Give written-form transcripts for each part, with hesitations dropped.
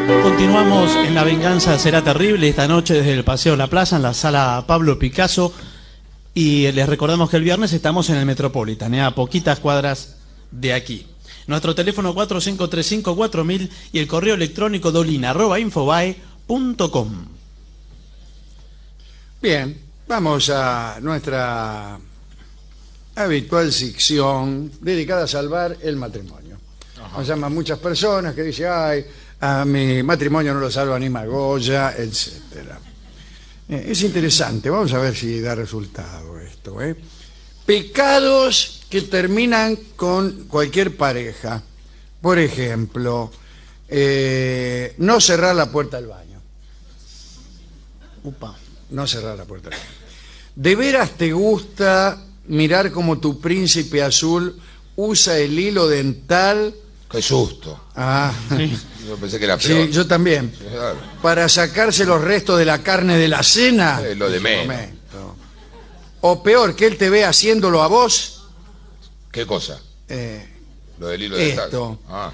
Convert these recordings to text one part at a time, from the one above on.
Continuamos en La Venganza Será Terrible esta noche desde el Paseo La Plaza en la sala Pablo Picasso, y les recordamos que el viernes estamos en el Metropolitan, a poquitas cuadras de aquí. Nuestro teléfono 4535-4000 y el correo electrónico dolina@infobae.com. Bien, vamos a nuestra habitual sección dedicada a salvar el matrimonio. Nos llaman muchas personas que dicen, ay, a mi matrimonio no lo salva ni Magoya, etcétera. Es interesante, vamos a ver si da resultado esto. Pecados que terminan con cualquier pareja. Por ejemplo, no cerrar la puerta del baño. Upa. No cerrar la puerta del baño. ¿De veras te gusta mirar cómo tu príncipe azul usa el hilo dental? ¡Qué susto! Ah, Sí. Yo pensé que era peor. sí, yo también. Claro. Para sacarse los restos de la carne de la cena. Lo de En su menos. momento. O peor, que él te ve haciéndolo a vos. ¿Qué cosa? Lo del hilo Esto. dental. Ah,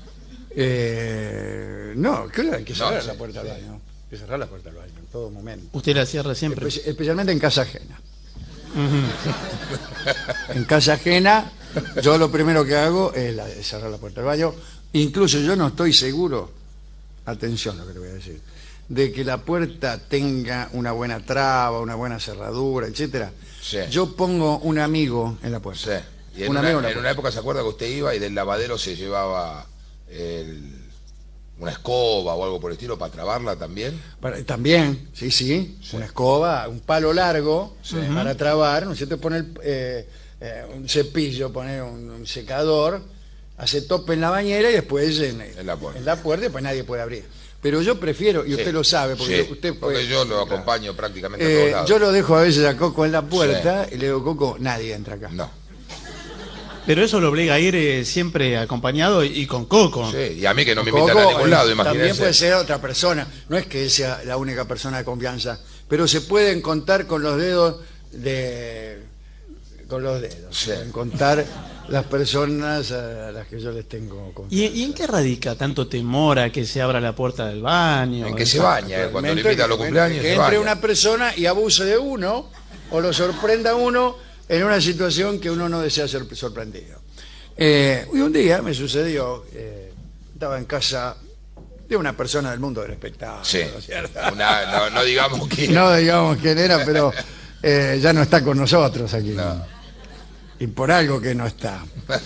No, que hay que cerrar No, la sí, puerta sí. del baño. Hay que cerrar la puerta del baño en todo momento. Usted la cierra siempre. Especialmente en casa ajena. En casa ajena, yo lo primero que hago es cerrar la puerta del baño. Incluso yo no estoy seguro, atención lo que te voy a decir, de que la puerta tenga una buena traba, una buena cerradura, etcétera. Sí. Yo pongo un amigo en la puerta. sí. Y en Un una, amigo en la en una puerta. época, ¿se acuerda que usted iba y del lavadero se llevaba una escoba o algo por el estilo para trabarla también? También, sí, sí, una escoba, un palo largo para trabar, ¿no es cierto? Poner un cepillo, poner un secador, hace tope en la bañera y después en la puerta. en la puerta y después nadie puede abrir. Pero yo prefiero, y usted Sí. lo sabe, porque Sí, usted porque puede, yo lo claro. acompaño prácticamente a todos lados. Yo lo dejo a veces a Coco en la puerta y le digo, Coco, nadie entra acá. No. Pero eso lo obliga a ir siempre acompañado y con Coco. Sí, y a mí que no me Coco, invitan a ningún lado, también imagínense. puede ser otra persona, no es que él sea la única persona de confianza, pero se pueden contar con los dedos Sí. se pueden contar las personas a las que yo les tengo confianza. ¿Y en qué radica tanto temor a que se abra la puerta del baño? En que se baña, cuando le invita a los cumpleaños que se entre baña. una persona y abuse de uno o lo sorprenda a uno en una situación que uno no desea ser sorprendido. Y un día me sucedió, estaba en casa de una persona del mundo del espectáculo, Sí. ¿cierto? No digamos que... No digamos quién era, pero ya no está con nosotros aquí. No. Y por algo que no está.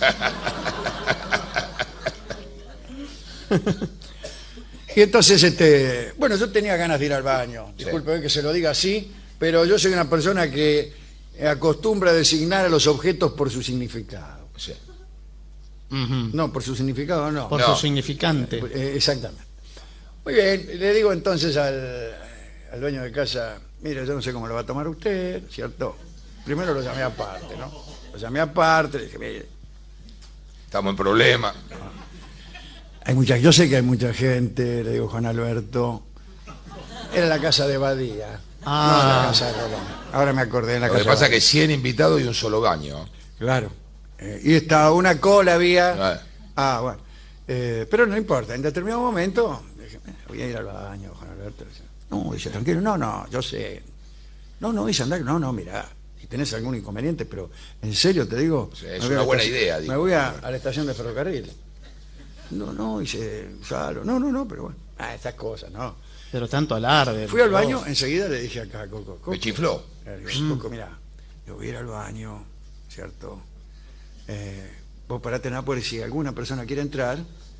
Y entonces, bueno, yo tenía ganas de ir al baño. Sí. Disculpe que se lo diga así, pero yo soy una persona que acostumbra a designar a los objetos por su significado. Sí. Ujú. No, por su significado no. Por No. su significante. Exactamente. Muy bien, le digo entonces al dueño de casa, mire, yo no sé cómo lo va a tomar usted, ¿cierto? Primero lo llamé aparte, ¿no? Lo llamé aparte, le dije, mire, Estamos en problema. yo sé que hay mucha gente, le digo Juan Alberto, era la casa de Badía, Ah. no la casa de Rolón. Ahora me acordé, en la Lo casa que pasa de es que 100 invitados y un solo baño. Claro. Y estaba una cola había. Ah. Bueno. Pero no importa. En determinado momento dije, voy a ir al baño, Juan Alberto. No, dice, tranquilo. No, yo sé. No, dice, anda. No, mira. Si tenés algún inconveniente, pero en serio te digo. Sí, es me voy a una la buena estación- idea, digo. Me voy a la estación de ferrocarril. No, dice, claro. No, pero bueno. Estas cosas, no. Pero tanto alarde. Fui al por baño, favor. enseguida le dije acá a Coco. Me chifló. Le digo, Coco, mira, yo voy a ir al baño, ¿cierto? Vos parate en la puerta y si alguna persona quiere entrar,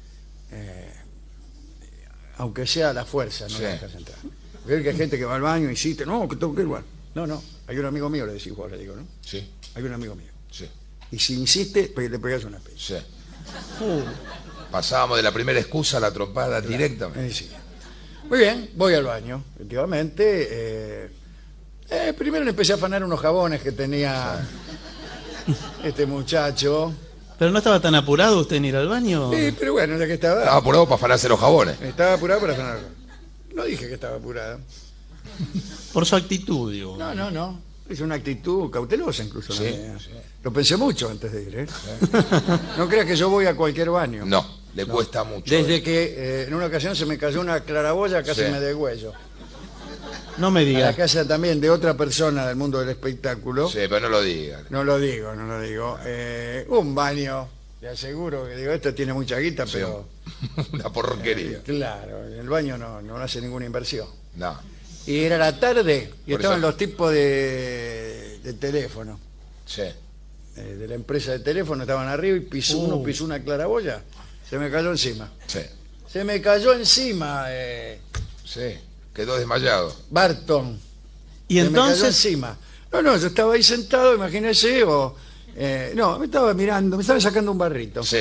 aunque sea a la fuerza, no Sí. la dejas entrar. Porque hay gente que va al baño e insiste, no, que tengo que ir al baño. No, hay un amigo mío, le decís vos, le digo, ¿no? Sí, Hay un amigo mío. sí, Y si insiste, le pegás una pena. sí. Pasábamos de la primera excusa a la trompada directamente. Sí. Muy bien, voy al baño, efectivamente. Primero le empecé a afanar unos jabones que tenía este muchacho. Pero no estaba tan apurado usted en ir al baño. Sí, pero bueno, ya que Estaba estaba apurado para afanarse los jabones. apurado para afanar. No dije que estaba apurado. Por su actitud, digo. No. Es una actitud cautelosa incluso. Sí, la mía. sí. Lo pensé mucho antes de ir, ¿eh? No creas que yo voy a cualquier baño. No. Le cuesta mucho. Desde que en una ocasión se me cayó una claraboya, casi Sí. me deshueso. No me A la digas. casa también de otra persona del mundo del espectáculo. Sí, pero no lo digan. No lo digo. Un baño, le aseguro que digo, esto tiene mucha guita, Sí. pero Una porquería. claro, en el baño no hace ninguna inversión. No. Y era la tarde y Por estaban eso- los tipos de teléfono, Sí. de la empresa de teléfono, estaban arriba y uno pisó una claraboya, se me cayó encima. Sí. Se me cayó encima, Sí. Quedó desmayado. Barton. Y Se me cayó entonces, encima. No, yo estaba ahí sentado, imagínese, no, me estaba mirando, me estaba sacando un barrito. Sí.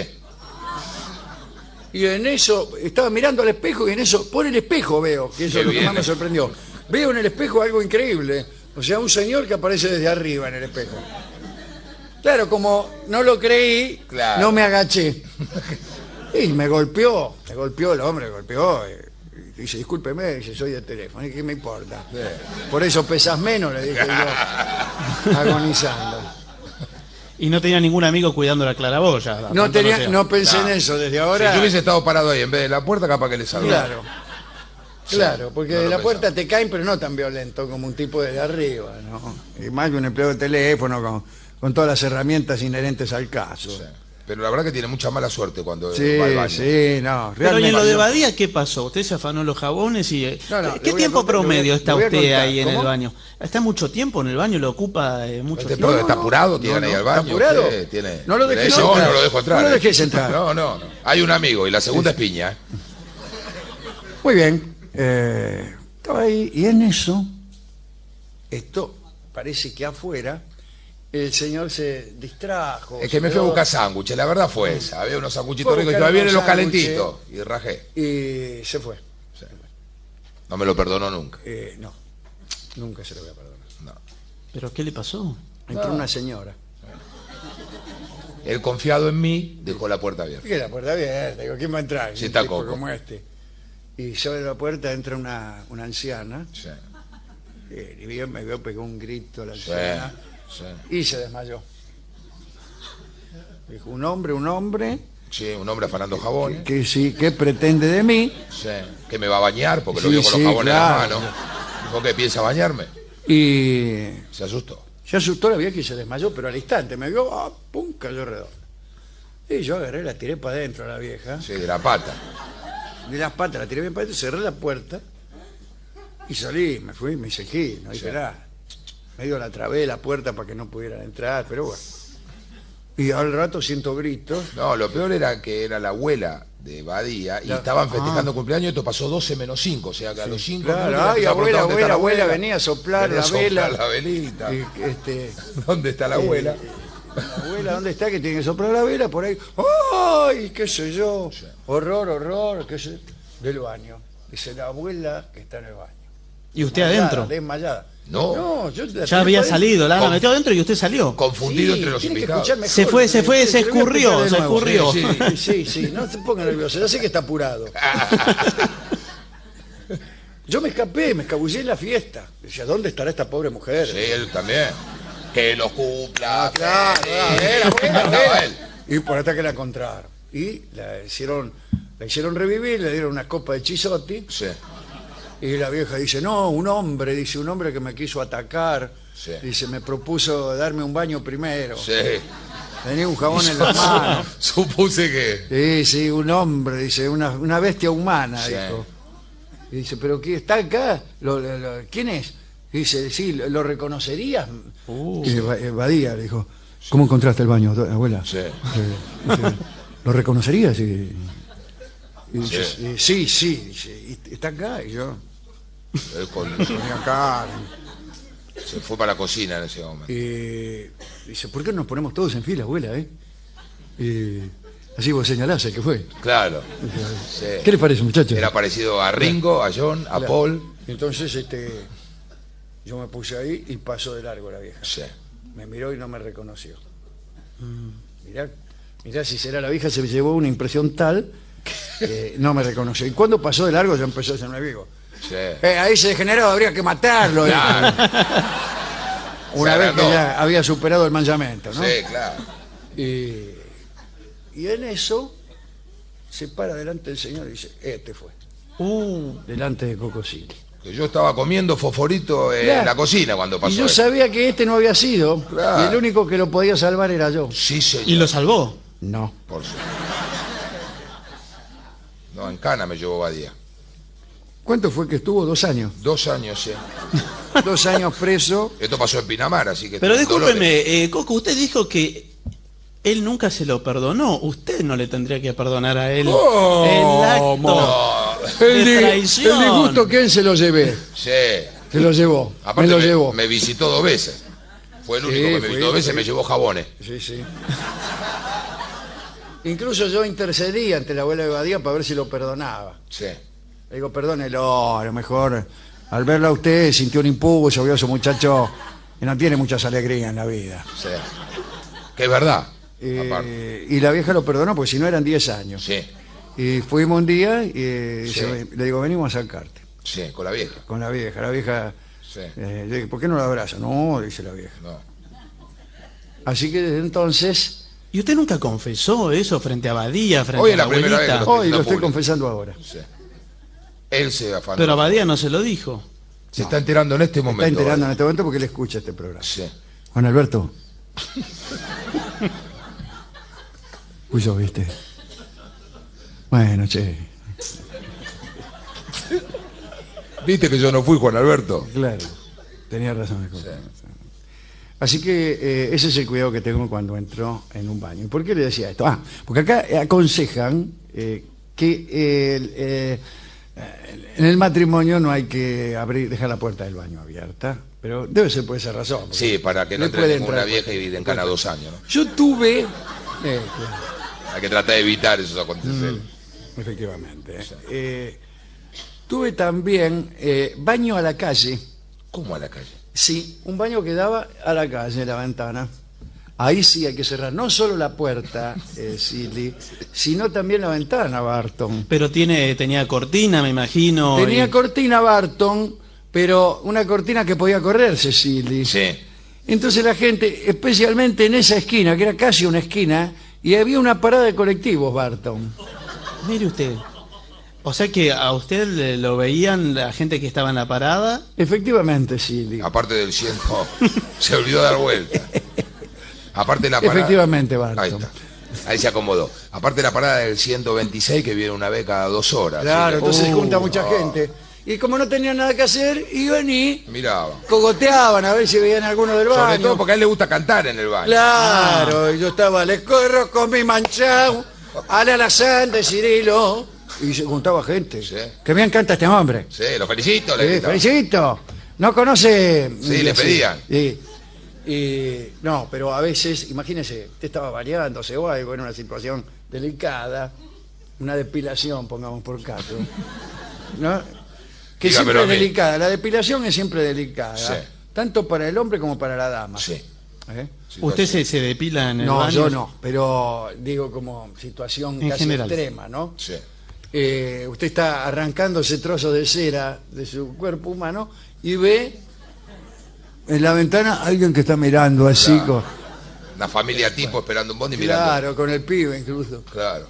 Y en eso, estaba mirando al espejo y en eso, por el espejo veo, que eso Qué es lo que más bien. me sorprendió. Veo en el espejo algo increíble. O sea, un señor que aparece desde arriba en el espejo. Claro, como no lo creí, Claro. no me agaché. Y me golpeó el hombre, y dice, discúlpeme, dice, soy de teléfono. ¿Y qué me importa? Sí. Por eso pesas menos, le dije yo, agonizando. y no tenía ningún amigo cuidando la claraboya. No pensé en Claro. eso desde Si ahora. yo hubiese estado parado ahí en vez de la puerta, capaz que le salvaba. Claro, porque no de lo la pensaba. puerta te caen, pero no tan violento como un tipo desde arriba, ¿no? Y más que un empleo de teléfono con todas las herramientas inherentes al caso. Sí. Pero la verdad que tiene mucha mala suerte cuando Sí, va al baño. sí, no, Pero ¿y en lo de realmente. Badía qué pasó? ¿Usted se afanó los jabones y No, le qué voy a tiempo contar, promedio le está voy a usted contar. ahí en ¿Cómo? el baño? ¿Está mucho tiempo en el baño? ¿Lo ocupa mucho Este tiempo? pero está apurado, tiene no, ahí al ¿está baño. apurado? usted tiene... No lo dejes Ese entrar. no lo dejo entrar. No lo dejes entrar. No. Hay un amigo y la segunda es piña. Muy bien, estaba ahí y en eso, esto parece que afuera, el señor se distrajo. Es que me fui a buscar sándwiches, la verdad fue esa. Había unos sanguchitos Fue a ricos y buscar todavía vienen unos los calentitos. Y rajé. Y se fue. No me lo perdonó nunca. No, nunca se lo voy a perdonar. No. ¿Pero qué le pasó? Entró una señora. Él confiado en mí, dejó la puerta abierta. Que la puerta abierta, digo, ¿quién va a entrar? Sí, Un está tipo coco. como este. Y sobre la puerta entra una anciana, Sí, y me vio, pegó un grito la sí, anciana, sí. y se desmayó. Dijo, un hombre, Sí, un hombre afanando jabones. que sí, ¿qué pretende de mí? Sí, que me va a bañar porque lo Sí, vio con sí, los jabones en la claro. mano. Dijo que piensa bañarme. Y Se asustó. se asustó la vieja y se desmayó, pero al instante me vio, pum, cayó redondo. Y yo agarré, la tiré para adentro a la vieja, Sí, de la pata. de las patas, la tiré bien para adentro, cerré la puerta y salí, me fui, me seguí, no dije Sí. nada. Medio la trabé la puerta para que no pudieran entrar, pero bueno. Y al rato siento gritos. No, lo peor era que era la abuela de Badía y Ya. estaban festejando cumpleaños. Esto pasó 12 menos 5, o sea que a los 5 Claro, ay, abuela, venía a soplar Venía la a soplar vela. la velita. Y, ¿Dónde está la abuela? la abuela, ¿dónde está? Que tiene que soplar la vela por ahí. ¡Ay! ¿Qué sé yo? Sí. Horror, qué sé. Del baño. Dice la abuela que está en el baño. ¿Y usted Desmayada, adentro? Desmayada. No. yo la Ya tiré había para salido, la Con- metió adentro y usted salió. Confundido Sí, entre los tiene que invitados. escuchar mejor. Se fue, se lo voy a escurrió, explicar de se nuevo. escurrió. Sí, no se ponga nervioso, ya sé que está apurado. Yo me escapé, me escabullí en la fiesta. Decía, ¿dónde estará esta pobre mujer? Sí, él también. Que lo cumpla. Claro, feliz. abuela. Estaba él. Y por hasta que la encontraron. Y la hicieron revivir, le dieron una copa de chisotti. Sí, Y la vieja dice, no, un hombre que me quiso atacar. Sí. Dice, me propuso darme un baño primero. sí. Tenía un jabón en las manos. Supuse que... Sí, un hombre, dice, una bestia humana, Sí. dijo. Y dice, ¿pero qué está acá? ¿Quién es? Y dice, sí, ¿lo reconocerías? Y Badía le dijo, ¿cómo encontraste el baño, abuela? Sí. Dice, ¿lo reconocerías? Y dice, Sí. sí, dice, "¿Y está acá?" Y yo, Él ponía acá. se fue para la cocina en ese momento. Y dice, ¿por qué no nos ponemos todos en fila, abuela, Y así vos señalás el que fue. Claro. Sí. ¿Qué les parece, muchachos? Era parecido a Ringo, a John, a Paul. Entonces, yo me puse ahí y pasó de largo la vieja. Sí. Me miró y no me reconoció. Mirá si será la vieja, se llevó una impresión tal que no me reconoció. Y cuando pasó de largo, yo empezó a hacerme vivo. Sí. Ahí ese degenerado habría que matarlo. Claro. Una Se vez que agrandó. ya había superado el mandamiento, ¿no? Sí, claro. Y en eso se para delante del señor y dice, este fue, Uh, delante de Coco Silly. Que yo estaba comiendo fosforito en Claro. la cocina cuando pasó Y yo eso. sabía que este no había sido, Claro. y el único que lo podía salvar era yo. Sí, señor. y lo salvó. No. Por supuesto. No, en Cana me llevó Badía. ¿Cuánto fue que estuvo? 2 años. 2 años, sí. 2 años preso. Esto pasó en Pinamar, así que... Pero Dolores. discúlpeme, Coco, usted dijo que él nunca se lo perdonó. Usted no le tendría que perdonar a él el acto No, de traición. El disgusto, ¿quién se lo llevé? sí. Se lo llevó. Aparte me lo llevó. me visitó 2 veces. Fue el Sí, único que me fue- visitó 2 veces, fue- me llevó jabones. Sí, sí. Incluso yo intercedí ante la abuela de Badía para ver si lo perdonaba. Sí. Le digo, perdónelo, a lo mejor al verla a usted sintió un impulso, vio a su muchacho que no tiene muchas alegrías en la vida. Sí. Que es verdad. Aparte. Y la vieja lo perdonó, porque si no eran 10 años. Sí, Y fuimos un día y Sí. le digo, venimos a sacarte. sí, con la vieja. Con la vieja. La vieja, Sí. le dije, ¿por qué no la abraza? No, dice la vieja. No. Así que desde entonces, ¿Y usted nunca confesó eso frente a Badía, frente Hoy a es la la primera vez que abuelita? lo hoy lo estoy público. confesando ahora. Sí. Él se afanó. Pero a Badía no se lo dijo. Se está enterando en este Está momento. enterando en este momento porque él escucha este programa. Sí. Juan Alberto. Uy, ¿viste? Bueno, che, ¿Viste que yo no fui, Juan Alberto? claro. Tenía razón. Así que ese es el cuidado que tengo cuando entro en un baño. ¿Y por qué le decía esto? Ah, porque acá aconsejan que en el matrimonio no hay que dejar la puerta del baño abierta, pero debe ser por esa razón. porque Sí, para que no le entre puede ninguna entrar vieja y vive en Cana 2 años, ¿no? Yo tuve... claro, Hay que tratar de evitar esos aconteceres. efectivamente. Tuve también baño a la calle. ¿Cómo a la calle? Sí, un baño que daba a la calle, la ventana. Ahí sí hay que cerrar no solo la puerta, Silly, sino también la ventana, Barton. Pero tenía cortina, me imagino. Tenía y- cortina Barton, pero una cortina que podía correrse, Silly. Sí. Entonces la gente, especialmente en esa esquina, que era casi una esquina, y había una parada de colectivos, Barton. Mire usted. O sea que a usted lo veían la gente que estaba en la parada. Efectivamente, Silly. Aparte del 100, se olvidó de dar vuelta. Aparte de la parada. Efectivamente, Barton. Ahí está. Ahí se acomodó. Aparte de la parada del 126, que viene una vez cada 2 horas. Claro, así entonces se junta no. mucha gente. Y como no tenían nada que hacer, iban y Miraba. cogoteaban a ver si veían alguno del baño. Sobre todo porque a él le gusta cantar en el baño. Claro, y yo estaba, les corro con mi manchao, al alazán de Cirilo. Y se juntaba gente. Sí. Que me encanta este hombre. Sí, lo felicito. le gritaba. Felicito. No conoce... Sí, le pedían. Sí. No, pero a veces, imagínese, usted estaba bañándose o algo en una situación delicada, una depilación, pongamos por caso, ¿no? Que Dígamelo siempre a es mí. delicada, la depilación es siempre delicada, Sí. tanto para el hombre como para la dama. Sí. ¿Eh? ¿Usted se depila en el No, baño? yo no, pero digo como situación En casi general. extrema, ¿no? Sí. Usted está arrancando ese trozo de cera de su cuerpo humano y ve en la ventana a alguien que está mirando así, Claro. Una familia tipo esperando un bondi mirando. claro, con el pibe incluso. Claro.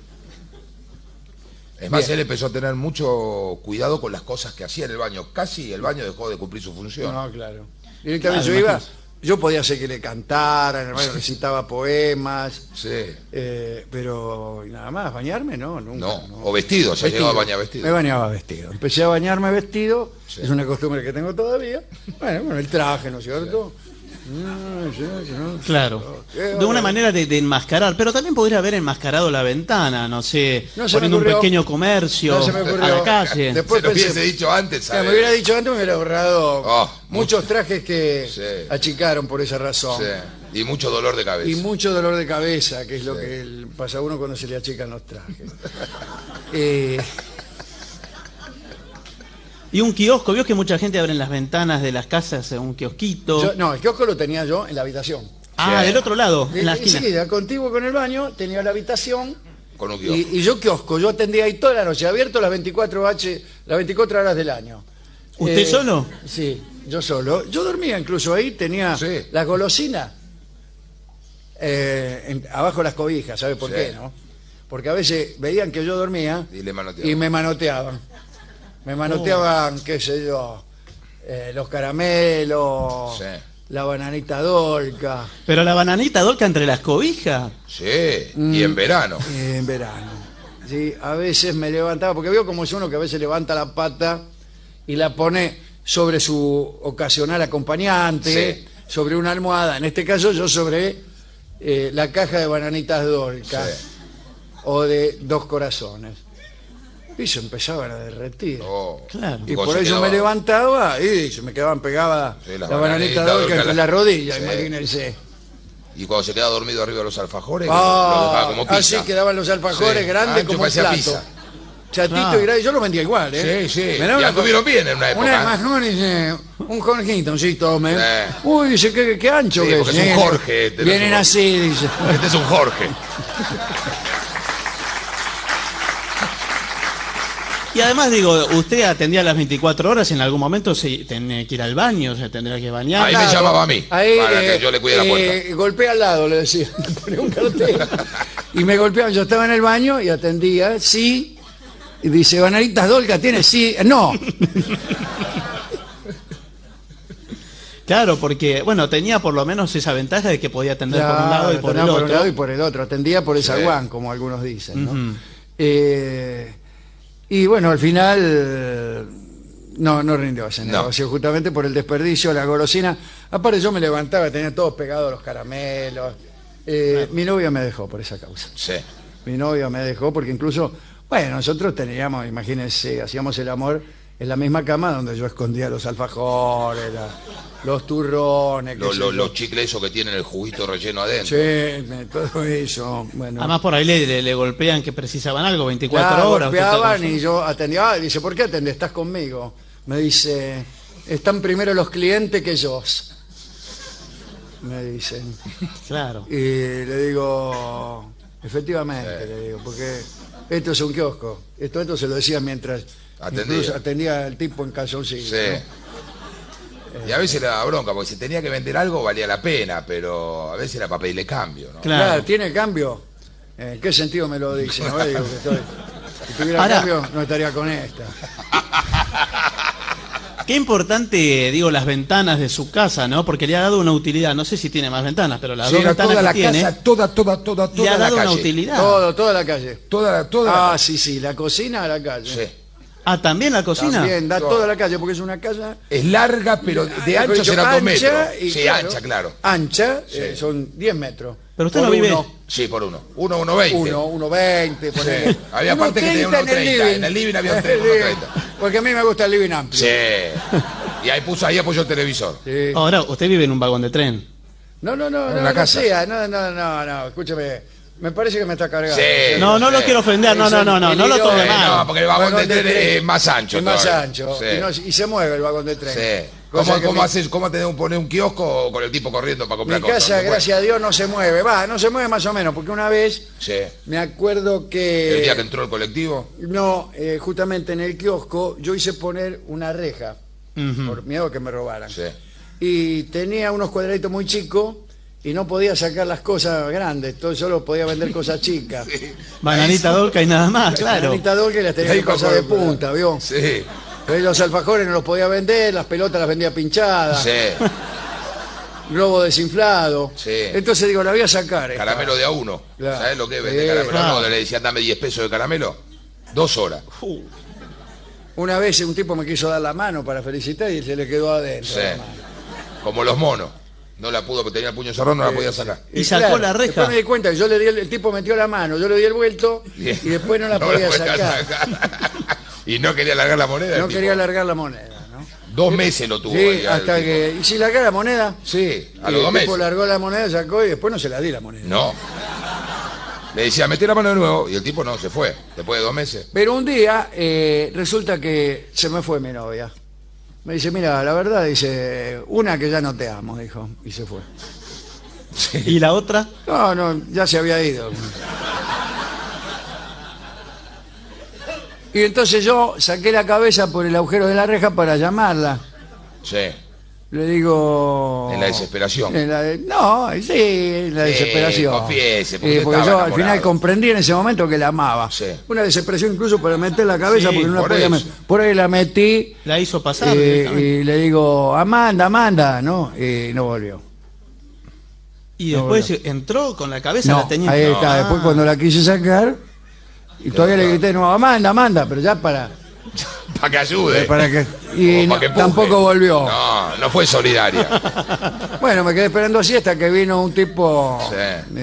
Es más, Bien. él empezó a tener mucho cuidado con las cosas que hacía en el baño. Casi el baño dejó de cumplir su función. No, claro. Directamente Claro, yo iba, imagínese. yo podía hacer que le cantara, en el baño recitaba poemas, Sí. pero nada más, bañarme no, nunca. No, o vestido, se llegó a bañar vestido. Me bañaba vestido. Empecé a bañarme vestido, Sí. es una costumbre que tengo todavía. Bueno, el traje, ¿no es cierto? No. Claro. ¿Qué De una hora? manera de enmascarar. Pero también podría haber enmascarado la ventana, no sé, No se me poniendo un ocurrió. pequeño comercio No se me a ocurrió. la calle. Después Se lo pensé- hubiese dicho antes, Claro, ¿sabes? me hubiera dicho antes, me hubiera ahorrado Oh, muchos trajes que Sí. achicaron por esa razón. Sí. Y mucho dolor de cabeza. Y mucho dolor de cabeza, que es lo Sí. que pasa a uno cuando se le achican los trajes. Y un kiosco, vio que mucha gente abre en las ventanas de las casas un kiosquito. No, el kiosco lo tenía yo en la habitación. Ah, Sí. del otro lado, en la esquina. Enseguida, contiguo con el baño, tenía la habitación Con un kiosco. y yo kiosco. Yo atendía ahí toda la noche, abierto las 24 horas del año. ¿Usted solo? Sí, yo solo. Yo dormía incluso ahí, tenía Sí. las golosinas abajo las cobijas, ¿sabe por Sí. qué, no? porque a veces veían que yo dormía Y le manoteaban. y me manoteaban. Me manoteaban, qué sé yo, los caramelos, Sí. la bananita dolca, Pero la bananita dolca entre las cobijas. Sí, y en verano. en verano. Sí, a veces me levantaba, porque veo como es uno que a veces levanta la pata y la pone sobre su ocasional acompañante, Sí. sobre una almohada. En este caso yo sobre la caja de bananitas dolca Sí. o de 2 corazones. Y se empezaban a derretir. Oh. Claro. Y vos por se eso quedaba- me levantaba y se me quedaban pegadas Sí, la las bananita bananitas dolca dolca entre la- las rodillas, Sí. imagínense. Y cuando se quedaba dormido arriba de los alfajores, lo dejaba como pizza. Así quedaban los alfajores Sí, grandes ancho, como el parecía plato. pizza. Chatito Claro. y grande, yo lo vendía igual, ¿eh? Sí, sí. Me daba Y una anduvieron co- bien en una época. Más no, dice, un Jorgito, sí, tome. Sí. Uy, dice, qué ancho Sí, que porque es un Jorge, este no es Vienen un- así, dice. Este es un Jorge. Y además, digo, usted atendía las 24 horas y en algún momento se tenía que ir al baño, se tendría que bañar. Ahí me llamaba a mí, para que yo le cuide la puerta. Golpea al lado, le decía. Le ponía un cartel. Y me golpeaban. Yo estaba en el baño y atendía, sí. Y dice, bananitas dolca, ¿tiene? Sí. No. Claro, porque, bueno, tenía por lo menos esa ventaja de que podía atender por un lado y por el atendía otro. un lado y por el otro. Atendía por el Sí. zaguán, como algunos dicen, ¿no? Ujú. Y bueno, al final no rindió ese No. negocio, justamente por el desperdicio, la golosina. Aparte yo me levantaba, tenía todos pegados los caramelos. Mi novia me dejó por esa causa. Sí. Mi novia me dejó porque incluso, bueno, nosotros teníamos, imagínense, hacíamos el amor en la misma cama donde yo escondía los alfajores, los turrones, qué sé yo. Los chicles esos que tienen el juguito relleno adentro. Sí, todo eso. Bueno. Además, por ahí le golpean que precisaban algo, 24 Claro, horas. usted está golpeaban con su- y yo atendía. Ah, dice, ¿por qué atendés? ¿Estás conmigo? Me dice, están primero los clientes que yo. Me dicen. Claro. Y le digo, efectivamente, le digo, porque esto es un kiosco. Esto se lo decía mientras Atendía. incluso atendía al tipo en calzoncillo. Sí. Y a veces le daba bronca, porque si tenía que vender algo valía la pena, pero a veces era para pedirle cambio, ¿no? Claro. Claro, ¿tiene cambio? ¿En qué sentido me lo dice? ¿No? Digo que si tuviera Ahora- cambio, no estaría con esta. Qué importante, digo, las ventanas de su casa, ¿no? Porque le ha dado una utilidad. No sé si tiene más ventanas, pero las Sí, dos era ventanas toda que la tiene casa, toda le ha la dado una calle. utilidad. Toda la calle. Toda Ah, la sí, la cocina a la calle. Sí. Ah, ¿también la cocina? También, da Toda. toda la calle, porque es una casa... Es larga, pero de mejor ancha dicho, será 2 ancha metros. y Sí, ancha, claro. Ancha, Sí. son 10 metros. Pero usted Por no vive- uno, Sí, por uno. 1,20. 1,20. ponele. Sí. Había parte que tenía 1,30 1,30. En el living había un En el 1,30. living, porque a mí me gusta el living amplio. Sí. Y ahí apoyó el televisor. Sí. Ahora, usted vive en un vagón de tren. No, En la no casa. sea, no, escúchame. Me parece que me está cargando. Sí. No, no lo Sí. quiero ofender, no lo tome Sí, mal. No, porque el vagón de tren es más ancho. Es más todavía. ancho. Sí. Y se mueve el vagón de tren. Sí. Cosa que ¿Cómo poner un kiosco con el tipo corriendo para mi comprar cosas? casa, ¿No se puede? gracias a Dios, no se mueve. No se mueve más o menos, porque una vez Sí. me acuerdo que... El día que entró el colectivo. No, justamente en el kiosco yo hice poner una reja, Ujú. por miedo a que me robaran. Sí. Y tenía unos cuadraditos muy chicos y no podía sacar las cosas grandes, entonces solo podía vender cosas chicas. Bananita dolca y nada más, claro. Bananita dolca y las tenía Ahí en cosas de por- punta, ¿vio? Sí. Pero los alfajores no los podía vender, las pelotas las vendía pinchadas, Sí. globo desinflado. Sí. Entonces digo, la voy a sacar. esta. Caramelo de a uno. Claro. ¿Sabes lo que es Sí, vender caramelo? claro. No, le decían dame 10 pesos de caramelo. 2 horas. Una vez un tipo me quiso dar la mano para felicitar y se le quedó adentro. Sí. la mano. Como los monos. No la pudo porque tenía el puño cerrado, no la podía sacar. Y sacó la reja. Después me di cuenta que yo le di el tipo metió la mano, yo le di el vuelto Bien. y después no la podía sacar. Y no quería largar la moneda. No el tipo. quería largar la moneda, ¿no? 2 meses lo tuvo Sí, ahí al hasta tipo. que... ¿Y si largara la moneda? Sí, a Y los 2 el tipo meses. largó la moneda, sacó y después no se la di la moneda. No. Le decía, metí la mano de nuevo. Y el tipo no, se fue. Después de 2 meses. Pero un día resulta que se me fue mi novia. Me dice, mira, la verdad, dice, una que ya no te amo, dijo, y se fue. ¿Y la otra? No, ya se había ido. Y entonces yo saqué la cabeza por el agujero de la reja para llamarla. Sí. Le digo... En la desesperación. No, sí, en la desesperación. Confiese, Porque yo al enamorado. final comprendí en ese momento que la amaba. Sí. Una desesperación incluso para meter la cabeza, Sí, porque no la por podía eso. meter. Por ahí la metí La hizo pasar directamente. y le digo, Amanda, Amanda, ¿no? Y no volvió. Y después entró con la cabeza, No, la tenía. ahí está. Ah. Después cuando la quise sacar, y todavía le grité, no, Amanda, Amanda, pero ya para que ayude. que... Y O no, para que empuje. tampoco volvió. No, no fue solidaria. Bueno, me quedé esperando así hasta que vino un tipo, Sí.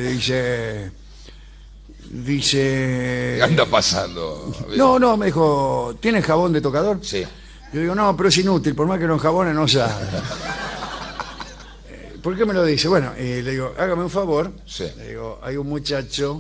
dice... ¿Qué anda pasando? No, me dijo, ¿tienes jabón de tocador? Sí. Yo digo, no, pero es inútil, por más que lo enjabone no sabe. ¿Por qué me lo dice? Bueno, le digo, hágame un favor. Sí. Le digo, hay un muchacho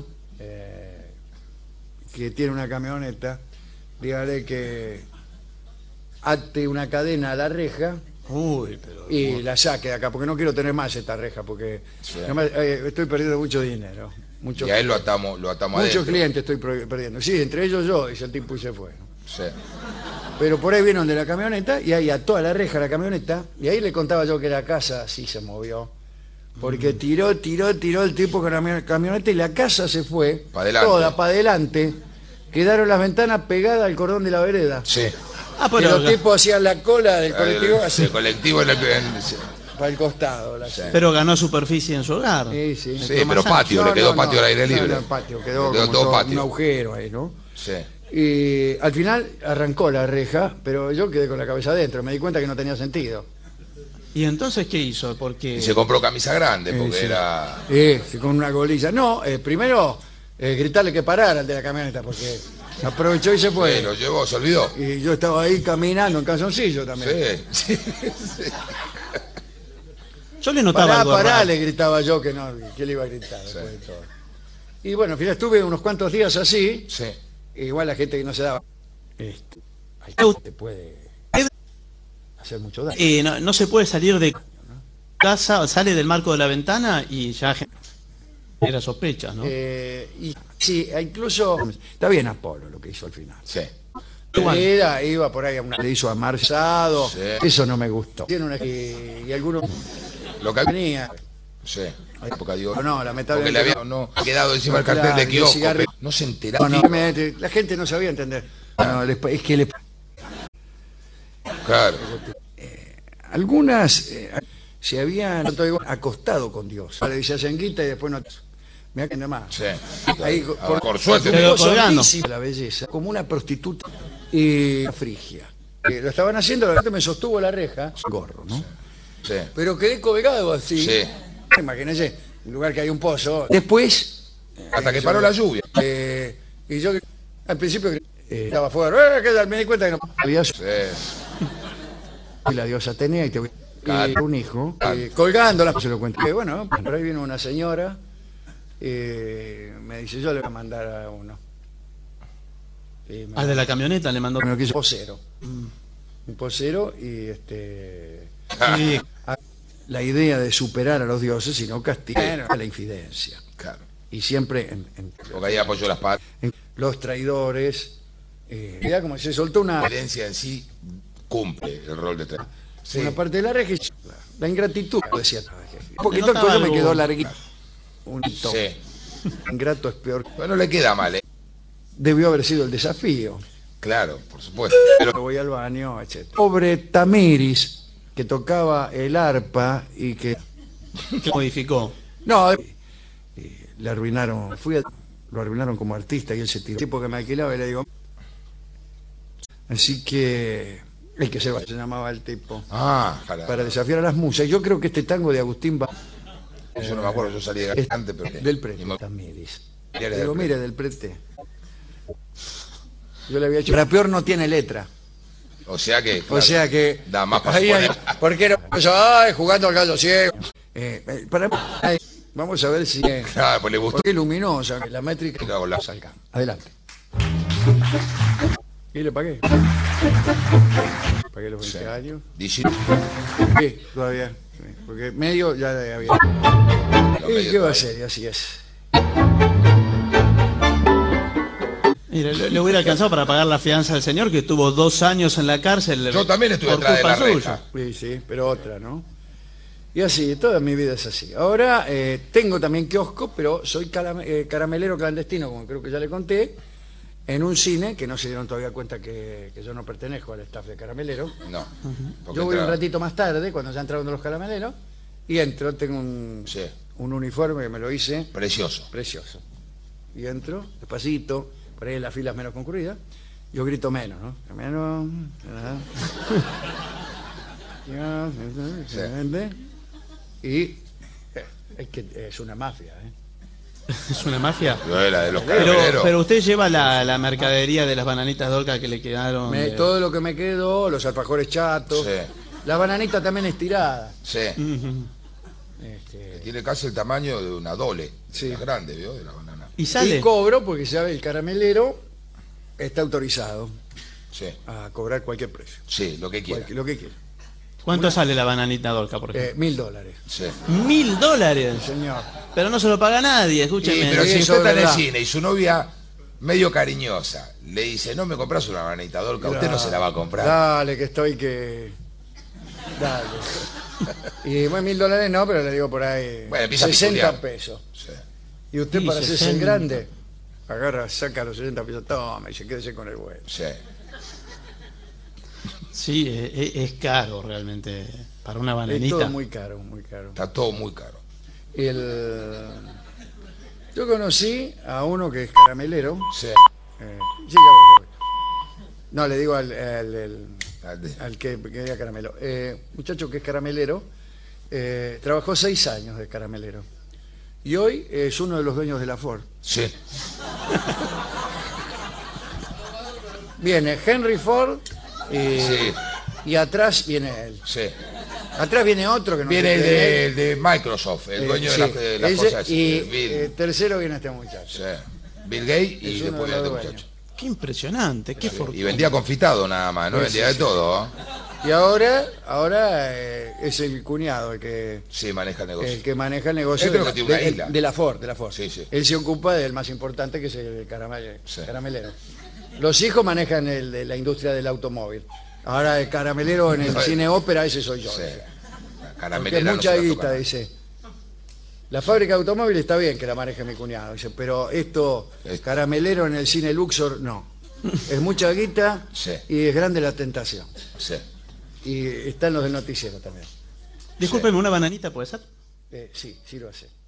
que tiene una camioneta, dígale que ate una cadena a la reja Uy, pero. y la saque de acá, porque no quiero tener más esta reja, porque Sí. además, estoy perdiendo mucho dinero. Y a él lo atamos Muchos adentro. clientes estoy perdiendo. Sí, entre ellos yo, dice el tipo y se fue, ¿no? Sí. Pero por ahí vieron de la camioneta y ahí ató a la reja la camioneta y ahí le contaba yo que la casa sí se movió. Porque tiró el tipo con la camioneta y la casa se fue, Pa' adelante. toda para adelante. Quedaron las ventanas pegadas al cordón de la vereda. Sí. Ah, Y los tipos hacían la cola del colectivo así El colectivo en el que... para el costado. pero ganó superficie en su hogar. Sí, sí. Sí, pero patio, le quedó patio al aire libre. No, patio, quedó, Le quedó como todo todo patio. un agujero ahí, ¿no? Sí. Y al final arrancó la reja, pero yo quedé con la cabeza adentro. Me di cuenta que no tenía sentido. ¿Y entonces qué hizo? Porque. Y se compró camisa grande porque Sí. era... Sí, con una golilla. No, primero gritarle que parara al de la camioneta, porque aprovechó y se fue. Lo llevó, se olvidó. Y yo estaba ahí caminando en calzoncillo también. Sí. Yo le notaba Pará, algo pará, raro. le gritaba yo que no, que le iba a gritar después de todo. Y bueno, al final estuve unos cuantos días así, Sí. igual la gente que no se daba. Te puede hacer mucho daño. No se puede salir de casa, sale del marco de la ventana y ya era sospechas, ¿no? Y sí, incluso está bien Apolo lo que hizo al final. Sí. Igual. Iba por ahí a le hizo amarzado, Sí. eso no me gustó. Y algunos Lo que venía, Sí. Época digo, no, porque lamentablemente le había no, quedado encima del cartel Claro, de el kiosco. cigarrillo. No se enteraba. la gente no sabía entender. No, es que Claro. algunas se habían acostado con Dios. Le decía Senguita y después no. Me da más. Sí. Ahí, Por suerte. Pero Cosa colgando. horrísima la belleza, como una prostituta y frigia. Lo estaban haciendo, la gente me sostuvo la reja, gorro, ¿no? Sí. Pero quedé colgado así. Sí. Imagínense, un lugar que hay un pozo. Después, Hasta que paró la lluvia. y yo al principio estaba fuera, me di cuenta que no había Sí. y la diosa Atenea y te voy Claro. un hijo Claro. colgándola, se lo cuento. Bueno, por ahí viene una señora, me dice, yo le voy a mandar a uno. Y me- Al de la camioneta le mandó. me lo quiso posero. Un posero y Sí, la idea de superar a los dioses y no castigar a la infidencia. Claro. Y siempre Porque ahí apoyó las patas. en los traidores. Ya como se soltó La una herencia en sí cumple el rol de traidor. Sí. una parte de la regia, la ingratitud, decía. Un poquito el notaba cuello me algo. quedó larguito. Un hito. Sí. Ingrato es peor. Bueno, no le queda mal, ¿eh? Debió haber sido el desafío. Claro, por supuesto. Me Pero voy al baño, etc. Pobre Tamiris, que tocaba el arpa y que... que modificó. No, le arruinaron. Lo arruinaron como artista y él se tiró. El tipo que me alquilaba y le digo... Así que... El que se llamaba el tipo. Para desafiar a las musas. Yo creo que este tango de Agustín va... Yo no me acuerdo, yo salí de gargante, pero... Del Prete, Ni me- Tamiris. Del Digo, Prete. mire, del Prete. Yo le había hecho... Para peor no tiene letra. O sea que... O claro, sea que... Da más para ahí, suponer. ¿por qué no? Ay, jugando al gallo ciego. Para, ay, vamos a ver si... Claro, pues le gustó. porque es luminosa, la métrica... Y luego la- salga. Adelante. Y le pagué. Pagué los 20 Sí. años. Dice... Sí, todavía. Sí, porque medio ya había... Lo ¿Y medio qué va a todavía. ser? Y así es. Mire, le hubiera alcanzado para pagar la fianza del señor que estuvo 2 años en la cárcel. Yo también estuve por atrás de la culpa reja. suya. Sí, sí, pero otra, ¿no? Y así, toda mi vida es así. Ahora tengo también kiosco, pero soy caramelero clandestino, como creo que ya le conté, en un cine, que no se dieron todavía cuenta que yo no pertenezco al staff de caramelero. No. Porque Yo voy un entra- ratito más tarde, cuando ya entraron los carameleros, y entro, tengo Sí, un uniforme que me lo hice, precioso. precioso. Y entro, despacito, por ahí en las filas menos concurridas, yo grito menos, ¿no? Menos... Y es que es una mafia, ¿eh? Es una mafia. Yo era de los Pero, caramelos. pero usted lleva la mercadería de las bananitas Dolca que le quedaron. Todo lo que me quedó, los alfajores chatos, Sí. la bananita también estirada. Sí. Ujú. Tiene casi el tamaño de una dole. Sí. Es grande, ¿vio? De la banana. Y sale. Y cobro porque sabe, el caramelero está autorizado Sí. a cobrar cualquier precio, Sí, lo que quiera. lo que quiera. ¿Cuánto sale la bananita Dolca, por ejemplo? $1000. Sí. $1000. Señor. Pero no se lo paga nadie, Sí, escúcheme. pero si eso usted es está en el verdad. cine y su novia, medio cariñosa, le dice, no me compras una bananita Dolca, usted no se la va a comprar. Dale, que estoy que... Dale. Y bueno, $1000 no, pero le digo por ahí Bueno, empieza a 60 piculear. pesos. Sí. Y usted Sí, para hacerse el 60. grande, agarra, saca los 60 pesos, toma y se quédese con el bueno. Sí. Sí, es caro realmente para una Es bananita. todo muy caro, muy caro. Está todo muy caro. Yo conocí a uno que es caramelero. Sí. Sí, ya voy. No, le digo al que quería caramelo. Muchacho que es caramelero, trabajó 6 años de caramelero. Y hoy es uno de los dueños de la Ford. Sí. Viene Henry Ford Sí. y atrás viene él. Sí. Atrás viene otro que no Viene sé el quién es. de Microsoft, el dueño Sí, de las ese, cosas. y Bill. tercero viene este muchacho. Sí. Bill Gates y Es uno después de viene los este dueños. muchacho. Qué impresionante, qué Y fortuna. vendía confitado nada más, no Sí, vendía sí, de sí. todo. ¿eh? Y ahora es el cuñado el que Sí, maneja el negocio. maneja el negocio Él creo que tiene una isla. de la Ford, de la Ford. Sí, sí. Él se ocupa del más importante, que es el Sí. caramelero. Los hijos manejan el de la industria del automóvil. Ahora el caramelero en el No, cine ópera, ese soy yo. Sí. dice. La Porque caramelera es no mucha se la guita, toca. dice. La fábrica de automóviles está bien que la maneje mi cuñado, dice, pero esto, caramelero en el cine Luxor, no. Es mucha guita Sí. y es grande la tentación. Sí. Y están los del noticiero también. Discúlpeme, ¿una bananita puede ser? Sí, sí lo hace.